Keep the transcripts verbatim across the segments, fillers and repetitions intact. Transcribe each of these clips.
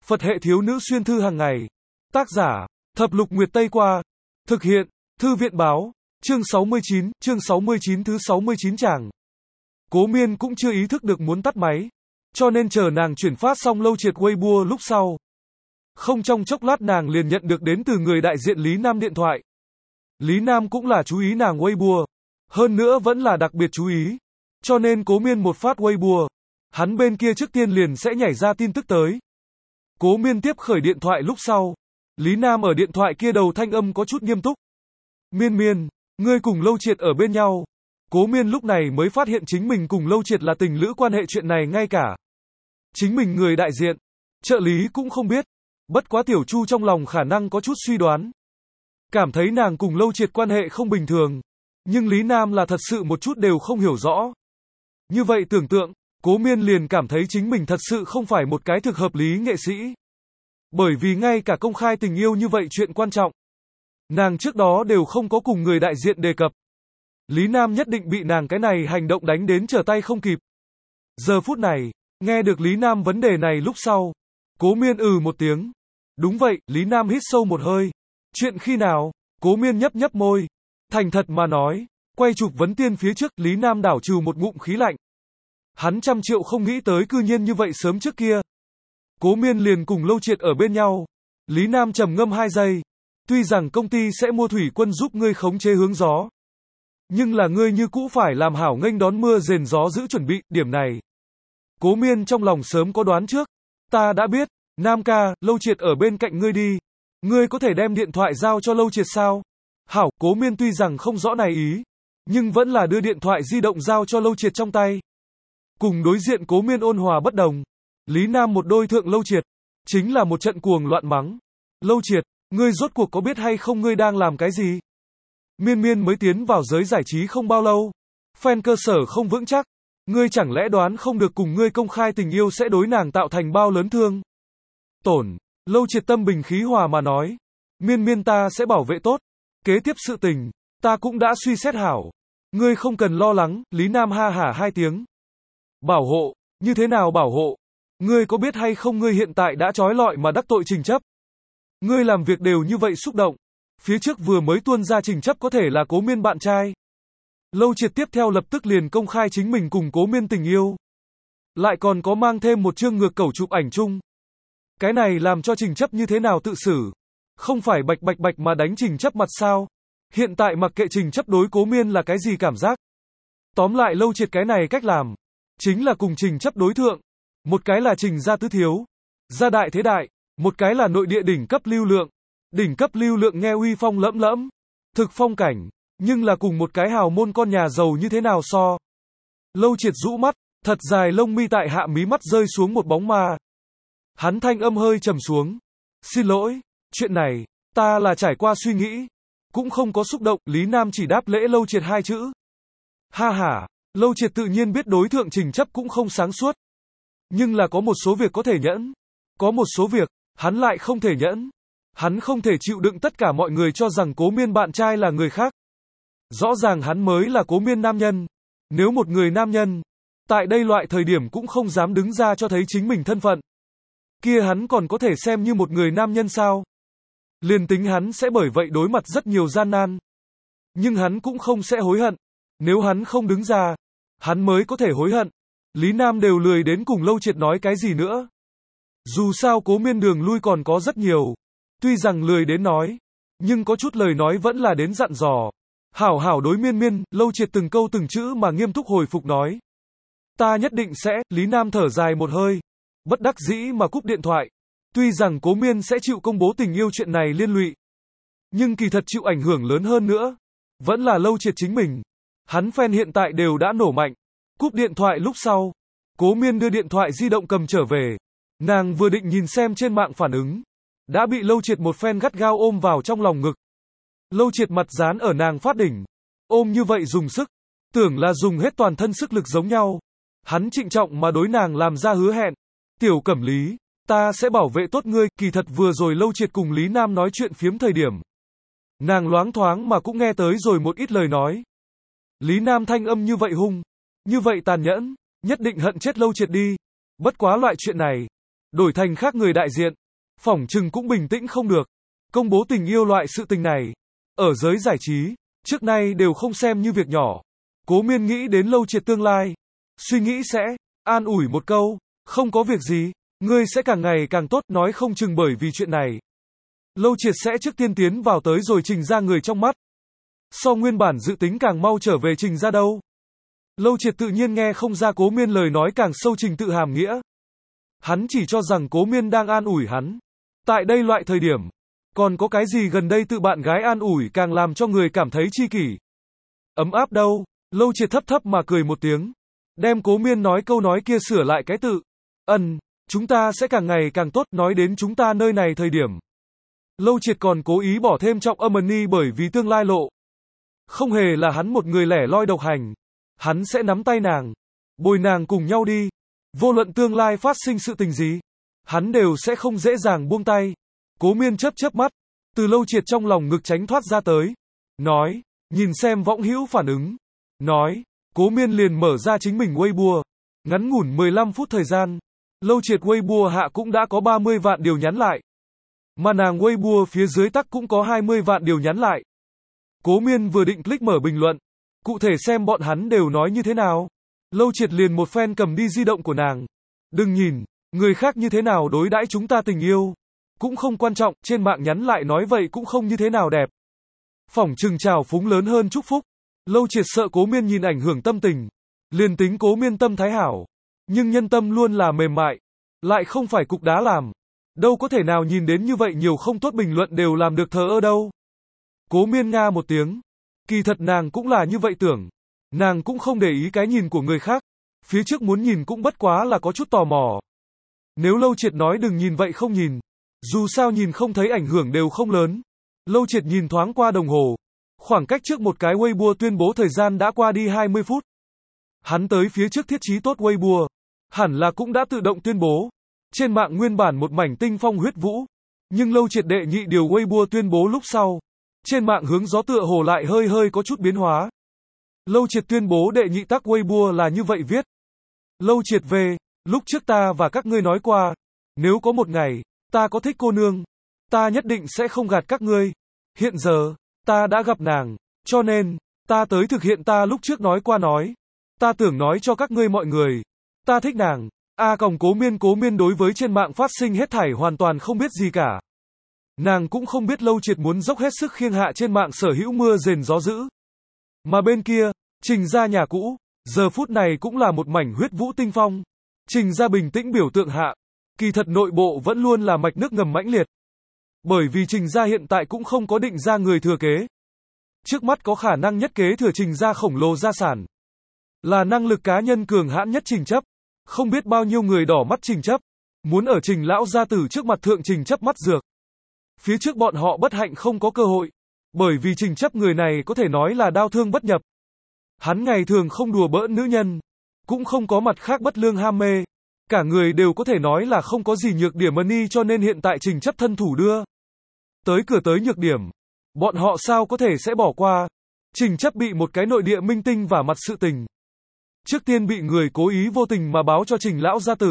Phật hệ thiếu nữ xuyên thư hàng ngày. Tác giả, Thập Lục Nguyệt Tây Qua. Thực hiện, Thư viện Báo. Chương sáu mươi chín, chương sáu mươi chín thứ sáu mươi chín chàng. Cố Miên cũng chưa ý thức được muốn tắt máy. Cho nên chờ nàng chuyển phát xong Lâu Triệt Weibo lúc sau. Không trong chốc lát nàng liền nhận được đến từ người đại diện Lý Nam điện thoại. Lý Nam cũng là chú ý nàng Weibo. Hơn nữa vẫn là đặc biệt chú ý. Cho nên Cố Miên một phát Weibo. Hắn bên kia trước tiên liền sẽ nhảy ra tin tức tới. Cố Miên tiếp khởi điện thoại lúc sau. Lý Nam ở điện thoại kia đầu thanh âm có chút nghiêm túc. Miên Miên, ngươi cùng Lâu Triệt ở bên nhau. Cố Miên lúc này mới phát hiện chính mình cùng Lâu Triệt là tình lữ quan hệ, chuyện này ngay cả chính mình người đại diện, trợ lý cũng không biết. Bất quá Tiểu Chu trong lòng khả năng có chút suy đoán. Cảm thấy nàng cùng Lâu Triệt quan hệ không bình thường. Nhưng Lý Nam là thật sự một chút đều không hiểu rõ. Như vậy tưởng tượng, Cố Miên liền cảm thấy chính mình thật sự không phải một cái thực hợp lý nghệ sĩ. Bởi vì ngay cả công khai tình yêu như vậy chuyện quan trọng, nàng trước đó đều không có cùng người đại diện đề cập. Lý Nam nhất định bị nàng cái này hành động đánh đến trở tay không kịp. Giờ phút này, nghe được Lý Nam vấn đề này lúc sau, Cố Miên ừ một tiếng. Đúng vậy, Lý Nam hít sâu một hơi. Chuyện khi nào? Cố Miên nhấp nhấp môi. Thành thật mà nói, quay chụp vấn tiên phía trước, Lý Nam đảo trừ một ngụm khí lạnh. Hắn trăm triệu không nghĩ tới cư nhiên như vậy sớm trước kia. Cố Miên liền cùng Lâu Triệt ở bên nhau. Lý Nam trầm ngâm hai giây. Tuy rằng công ty sẽ mua thủy quân giúp ngươi khống chế hướng gió, nhưng là ngươi như cũ phải làm hảo nghênh đón mưa rền gió giữ chuẩn bị, điểm này Cố Miên trong lòng sớm có đoán trước. Ta đã biết, Nam ca, Lâu Triệt ở bên cạnh ngươi đi. Ngươi có thể đem điện thoại giao cho Lâu Triệt sao? Hảo, Cố Miên tuy rằng không rõ này ý, nhưng vẫn là đưa điện thoại di động giao cho Lâu Triệt trong tay. Cùng đối diện Cố Miên ôn hòa bất đồng, Lý Nam một đôi thượng Lâu Triệt, chính là một trận cuồng loạn mắng. Lâu Triệt, ngươi rốt cuộc có biết hay không ngươi đang làm cái gì? Miên Miên mới tiến vào giới giải trí không bao lâu. Fan cơ sở không vững chắc. Ngươi chẳng lẽ đoán không được cùng ngươi công khai tình yêu sẽ đối nàng tạo thành bao lớn thương tổn? Lâu Triệt tâm bình khí hòa mà nói. Miên Miên, ta sẽ bảo vệ tốt. Kế tiếp sự tình, ta cũng đã suy xét hảo. Ngươi không cần lo lắng. Lý Nam ha hả hai tiếng. Bảo hộ? Như thế nào bảo hộ? Ngươi có biết hay không ngươi hiện tại đã trói lọi mà đắc tội Trình Chấp? Ngươi làm việc đều như vậy xúc động. Phía trước vừa mới tuôn ra Trình Chấp có thể là Cố Miên bạn trai. Lâu Triệt tiếp theo lập tức liền công khai chính mình cùng Cố Miên tình yêu. Lại còn có mang thêm một chương ngược cẩu chụp ảnh chung. Cái này làm cho Trình Chấp như thế nào tự xử? Không phải bạch bạch bạch mà đánh Trình Chấp mặt sao? Hiện tại mặc kệ Trình Chấp đối Cố Miên là cái gì cảm giác. Tóm lại Lâu Triệt cái này cách làm, chính là cùng Trình Chấp đối thượng. Một cái là Trình gia tứ thiếu, gia đại thế đại. Một cái là nội địa đỉnh cấp lưu lượng. Đỉnh cấp lưu lượng nghe uy phong lẫm lẫm, thực phong cảnh, nhưng là cùng một cái hào môn con nhà giàu như thế nào so? Lâu Triệt rũ mắt, thật dài lông mi tại hạ mí mắt rơi xuống một bóng ma. Hắn thanh âm hơi trầm xuống. Xin lỗi, chuyện này, ta là trải qua suy nghĩ, cũng không có xúc động. Lý Nam chỉ đáp lễ Lâu Triệt hai chữ. Ha ha, Lâu Triệt tự nhiên biết đối thượng Trình Chấp cũng không sáng suốt. Nhưng là có một số việc có thể nhẫn, có một số việc, hắn lại không thể nhẫn. Hắn không thể chịu đựng tất cả mọi người cho rằng Cố Miên bạn trai là người khác. Rõ ràng hắn mới là Cố Miên nam nhân. Nếu một người nam nhân, tại đây loại thời điểm cũng không dám đứng ra cho thấy chính mình thân phận, kia hắn còn có thể xem như một người nam nhân sao? Liền tính hắn sẽ bởi vậy đối mặt rất nhiều gian nan, nhưng hắn cũng không sẽ hối hận. Nếu hắn không đứng ra, hắn mới có thể hối hận. Lý Nam đều lười đến cùng Lâu Triệt nói cái gì nữa. Dù sao Cố Miên đường lui còn có rất nhiều. Tuy rằng lười đến nói, nhưng có chút lời nói vẫn là đến dặn dò. Hảo hảo đối Miên Miên. Lâu Triệt từng câu từng chữ mà nghiêm túc hồi phục nói. Ta nhất định sẽ. Lý Nam thở dài một hơi, bất đắc dĩ mà cúp điện thoại. Tuy rằng Cố Miên sẽ chịu công bố tình yêu chuyện này liên lụy, nhưng kỳ thật chịu ảnh hưởng lớn hơn nữa vẫn là Lâu Triệt chính mình. Hắn fan hiện tại đều đã nổ mạnh. Cúp điện thoại lúc sau, Cố Miên đưa điện thoại di động cầm trở về. Nàng vừa định nhìn xem trên mạng phản ứng, đã bị Lâu Triệt một phen gắt gao ôm vào trong lòng ngực. Lâu Triệt mặt dán ở nàng phát đỉnh, ôm như vậy dùng sức, tưởng là dùng hết toàn thân sức lực giống nhau. Hắn trịnh trọng mà đối nàng làm ra hứa hẹn. Tiểu Cẩm Lý, ta sẽ bảo vệ tốt ngươi. Kỳ thật vừa rồi Lâu Triệt cùng Lý Nam nói chuyện phiếm thời điểm, nàng loáng thoáng mà cũng nghe tới rồi một ít lời nói. Lý Nam thanh âm như vậy hung, như vậy tàn nhẫn, nhất định hận chết Lâu Triệt đi. Bất quá loại chuyện này, đổi thành khác người đại diện, phỏng chừng cũng bình tĩnh không được. Công bố tình yêu loại sự tình này, ở giới giải trí, trước nay đều không xem như việc nhỏ. Cố Miên nghĩ đến Lâu Triệt tương lai, suy nghĩ sẽ an ủi một câu, không có việc gì, ngươi sẽ càng ngày càng tốt, nói không chừng bởi vì chuyện này. Lâu Triệt sẽ trước tiên tiến vào tới rồi Trình ra người trong mắt. So nguyên bản dự tính càng mau trở về Trình ra đâu. Lâu Triệt tự nhiên nghe không ra Cố Miên lời nói càng sâu trình tự hàm nghĩa. Hắn chỉ cho rằng Cố Miên đang an ủi hắn. Tại đây loại thời điểm, còn có cái gì gần đây tự bạn gái an ủi càng làm cho người cảm thấy chi kỷ. Ấm áp đâu, Lâu Triệt thấp thấp mà cười một tiếng. Đem Cố Miên nói câu nói kia sửa lại cái tự. Ân, chúng ta sẽ càng ngày càng tốt, nói đến chúng ta nơi này thời điểm. Lâu Triệt còn cố ý bỏ thêm trọng âm ni bởi vì tương lai lộ. Không hề là hắn một người lẻ loi độc hành. Hắn sẽ nắm tay nàng, bồi nàng cùng nhau đi. Vô luận tương lai phát sinh sự tình gì, hắn đều sẽ không dễ dàng buông tay. Cố Miên chớp chớp mắt, từ Lâu Triệt trong lòng ngực tránh thoát ra tới. Nói, nhìn xem võng hữu phản ứng. Nói, Cố Miên liền mở ra chính mình Weibo. Ngắn ngủn mười lăm phút thời gian, Lâu Triệt Weibo hạ cũng đã có ba mươi vạn điều nhắn lại. Mà nàng Weibo phía dưới tắc cũng có hai mươi vạn điều nhắn lại. Cố Miên vừa định click mở bình luận, cụ thể xem bọn hắn đều nói như thế nào. Lâu Triệt liền một phen cầm đi di động của nàng. Đừng nhìn, người khác như thế nào đối đãi chúng ta tình yêu. Cũng không quan trọng, trên mạng nhắn lại nói vậy cũng không như thế nào đẹp. Phỏng chừng trào phúng lớn hơn chúc phúc. Lâu Triệt sợ Cố Miên nhìn ảnh hưởng tâm tình. Liền tính Cố Miên tâm thái hảo. Nhưng nhân tâm luôn là mềm mại. Lại không phải cục đá làm. Đâu có thể nào nhìn đến như vậy nhiều không tốt bình luận đều làm được thờ ơ đâu. Cố Miên nga một tiếng. Kỳ thật nàng cũng là như vậy tưởng. Nàng cũng không để ý cái nhìn của người khác. Phía trước muốn nhìn cũng bất quá là có chút tò mò. Nếu Lâu Triệt nói đừng nhìn vậy không nhìn. Dù sao nhìn không thấy ảnh hưởng đều không lớn. Lâu Triệt nhìn thoáng qua đồng hồ. Khoảng cách trước một cái Weibo tuyên bố thời gian đã qua đi hai mươi phút. Hắn tới phía trước thiết trí tốt Weibo. Hẳn là cũng đã tự động tuyên bố. Trên mạng nguyên bản một mảnh tinh phong huyết vũ. Nhưng Lâu Triệt đệ nhị điều Weibo tuyên bố lúc sau. Trên mạng hướng gió tựa hồ lại hơi hơi có chút biến hóa. Lâu Triệt tuyên bố đệ nhị tắc Weibo là như vậy viết. Lâu Triệt về, lúc trước ta và các ngươi nói qua. Nếu có một ngày, ta có thích cô nương. Ta nhất định sẽ không gạt các ngươi. Hiện giờ, ta đã gặp nàng. Cho nên, ta tới thực hiện ta lúc trước nói qua nói. Ta tưởng nói cho các ngươi mọi người. Ta thích nàng. A còng Cố Miên Cố Miên đối với trên mạng phát sinh hết thảy hoàn toàn không biết gì cả. Nàng cũng không biết Lâu Triệt muốn dốc hết sức khiêng hạ trên mạng sở hữu mưa rền gió dữ. Mà bên kia, Trình ra nhà cũ, giờ phút này cũng là một mảnh huyết vũ tinh phong. Trình ra bình tĩnh biểu tượng hạ, kỳ thật nội bộ vẫn luôn là mạch nước ngầm mãnh liệt. Bởi vì Trình ra hiện tại cũng không có định ra người thừa kế. Trước mắt có khả năng nhất kế thừa Trình ra khổng lồ gia sản. Là năng lực cá nhân cường hãn nhất Trình chấp. Không biết bao nhiêu người đỏ mắt Trình chấp. Muốn ở Trình lão gia tử trước mặt thượng Trình chấp mắt dược. Phía trước bọn họ bất hạnh không có cơ hội. Bởi vì Trình chấp người này có thể nói là đao thương bất nhập. Hắn ngày thường không đùa bỡn nữ nhân. Cũng không có mặt khác bất lương ham mê. Cả người đều có thể nói là không có gì nhược điểm money cho nên hiện tại Trình chấp thân thủ đưa. Tới cửa tới nhược điểm. Bọn họ sao có thể sẽ bỏ qua. Trình chấp bị một cái nội địa minh tinh vả mặt sự tình. Trước tiên bị người cố ý vô tình mà báo cho Trình lão gia tử.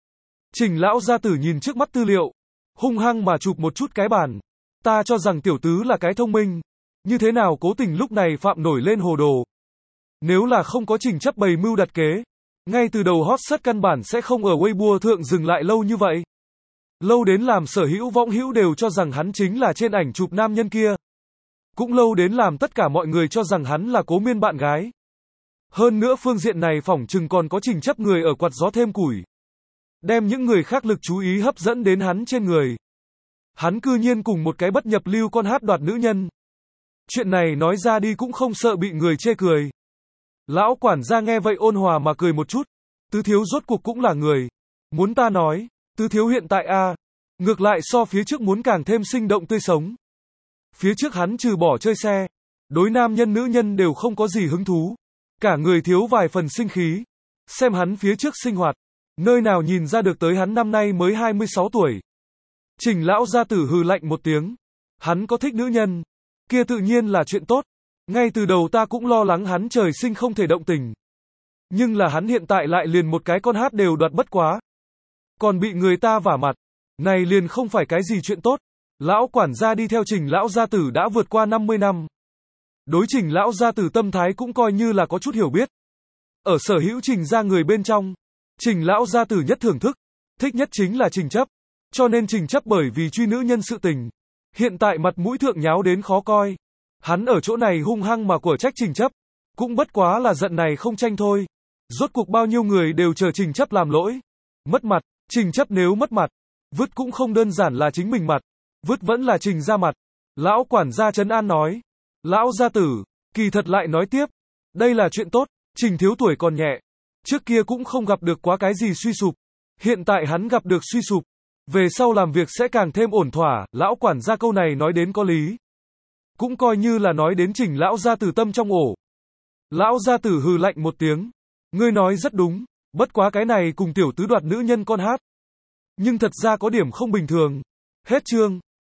Trình lão gia tử nhìn trước mắt tư liệu. Hung hăng mà chụp một chút cái bàn. Ta cho rằng tiểu tứ là cái thông minh. Như thế nào cố tình lúc này phạm nổi lên hồ đồ. Nếu là không có Trình chấp bày mưu đặt kế. Ngay từ đầu hot search căn bản sẽ không ở Weibo thượng dừng lại lâu như vậy. Lâu đến làm sở hữu võng hữu đều cho rằng hắn chính là trên ảnh chụp nam nhân kia. Cũng lâu đến làm tất cả mọi người cho rằng hắn là Cố Miên bạn gái. Hơn nữa phương diện này phỏng chừng còn có Trình chấp người ở quạt gió thêm củi. Đem những người khác lực chú ý hấp dẫn đến hắn trên người. Hắn cư nhiên cùng một cái bất nhập lưu con hát đoạt nữ nhân. Chuyện này nói ra đi cũng không sợ bị người chê cười. Lão quản gia nghe vậy ôn hòa mà cười một chút. Tứ thiếu rốt cuộc cũng là người. Muốn ta nói, tứ thiếu hiện tại a, ngược lại so phía trước muốn càng thêm sinh động tươi sống. Phía trước hắn trừ bỏ chơi xe, đối nam nhân nữ nhân đều không có gì hứng thú. Cả người thiếu vài phần sinh khí. Xem hắn phía trước sinh hoạt, nơi nào nhìn ra được tới hắn năm nay mới hai mươi sáu tuổi. Trình lão gia tử hừ lạnh một tiếng. Hắn có thích nữ nhân, kia tự nhiên là chuyện tốt. Ngay từ đầu ta cũng lo lắng hắn trời sinh không thể động tình. Nhưng là hắn hiện tại lại liền một cái con hát đều đoạt bất quá. còn bị người ta vả mặt. Này liền không phải cái gì chuyện tốt. Lão quản gia đi theo Trình lão gia tử đã vượt qua năm mươi năm. Đối Trình lão gia tử tâm thái cũng coi như là có chút hiểu biết. Ở sở hữu Trình gia người bên trong, Trình lão gia tử nhất thưởng thức, thích nhất chính là Trình chấp. Cho nên Trình chấp bởi vì truy nữ nhân sự tình, hiện tại mặt mũi thượng nháo đến khó coi. Hắn ở chỗ này hung hăng mà của trách Trình chấp, cũng bất quá là giận này không tranh thôi. Rốt cuộc bao nhiêu người đều chờ Trình chấp làm lỗi. Mất mặt, Trình chấp nếu mất mặt, vứt cũng không đơn giản là chính mình mặt, vứt vẫn là Trình ra mặt. Lão quản gia trấn an nói. Lão gia tử, kỳ thật lại nói tiếp. Đây là chuyện tốt, Trình thiếu tuổi còn nhẹ. Trước kia cũng không gặp được quá cái gì suy sụp. Hiện tại hắn gặp được suy sụp. Về sau làm việc sẽ càng thêm ổn thỏa. Lão quản gia câu này nói đến có lý. Cũng coi như là nói đến Trình lão gia tử tâm trong ổ. Lão gia tử hừ lạnh một tiếng. Ngươi nói rất đúng, bất quá cái này cùng tiểu tứ đoạt nữ nhân con hát. Nhưng thật ra có điểm không bình thường. Hết chương.